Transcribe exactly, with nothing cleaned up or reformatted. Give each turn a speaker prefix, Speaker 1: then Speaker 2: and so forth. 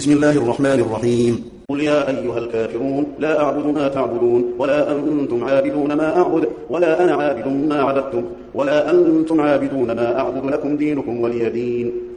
Speaker 1: بسم الله الرحمن الرحيم.
Speaker 2: قل يا أيها الكافرون لا أعبد ما تعبدون ولا أنتم عابدون ما أعبد ولا أنا عابد ما عبدتم ولا أنتم عابدون ما أعبد لكم دينكم ولي دين.